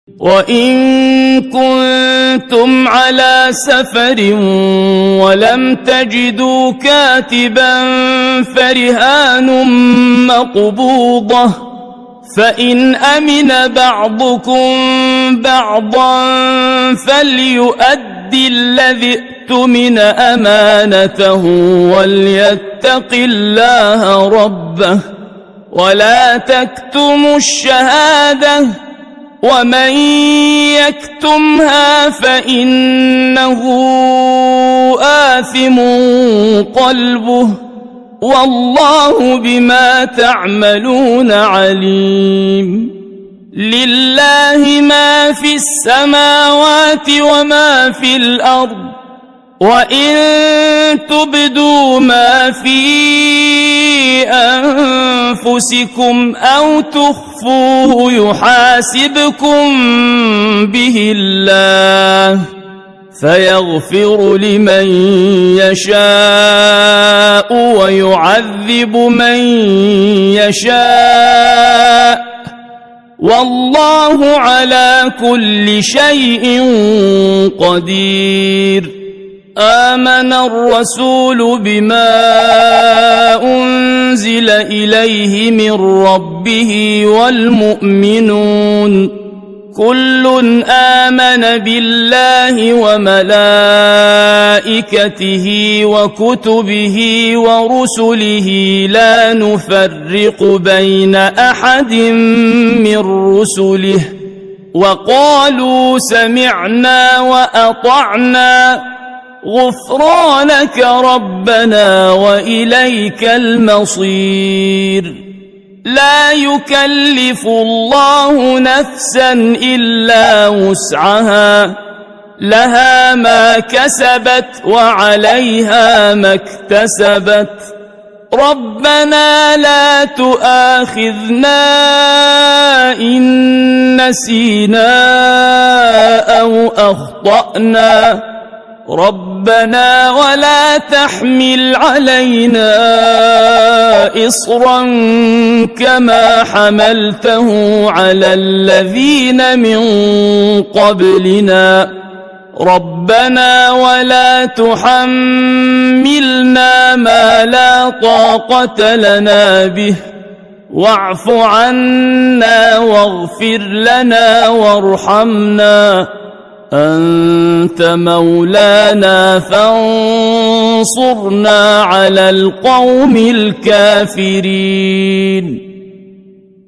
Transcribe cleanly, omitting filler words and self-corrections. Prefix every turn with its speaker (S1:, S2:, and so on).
S1: وإن كنتم على سفر ولم تجدوا كاتبا فرهان مقبوضة فإن أمن بعضكم بعضا فليؤد الذي اؤتمن أمانته وليتق الله ربه ولا تكتموا الشهادة ومن يكتمها فإنه آثم قلبه والله بما تعملون عليم. لله ما في السماوات وما في الأرض وإن تبدوا ما في أنفسكم أو تخفوه يحاسبكم به الله فيغفر لمن يشاء ويعذب من يشاء والله على كل شيء قدير. آمن الرسول بما أنزل إليه من ربه والمؤمنون كل آمن بالله وملائكته وكتبه ورسله لا نفرق بين أحد من رسله وقالوا سمعنا وأطعنا غفرانك ربنا وإليك المصير. لا يكلف الله نفسا إلا وسعها لها ما كسبت وعليها ما اكتسبت ربنا لا تؤاخذنا إن نسينا أو أخطأنا ربنا ولا تحمل علينا إصرا كما حملته على الذين من قبلنا ربنا ولا تحملنا ما لا طاقة لنا به واعف عنا واغفر لنا وارحمنا أنت مولانا فانصرنا على القوم الكافرين.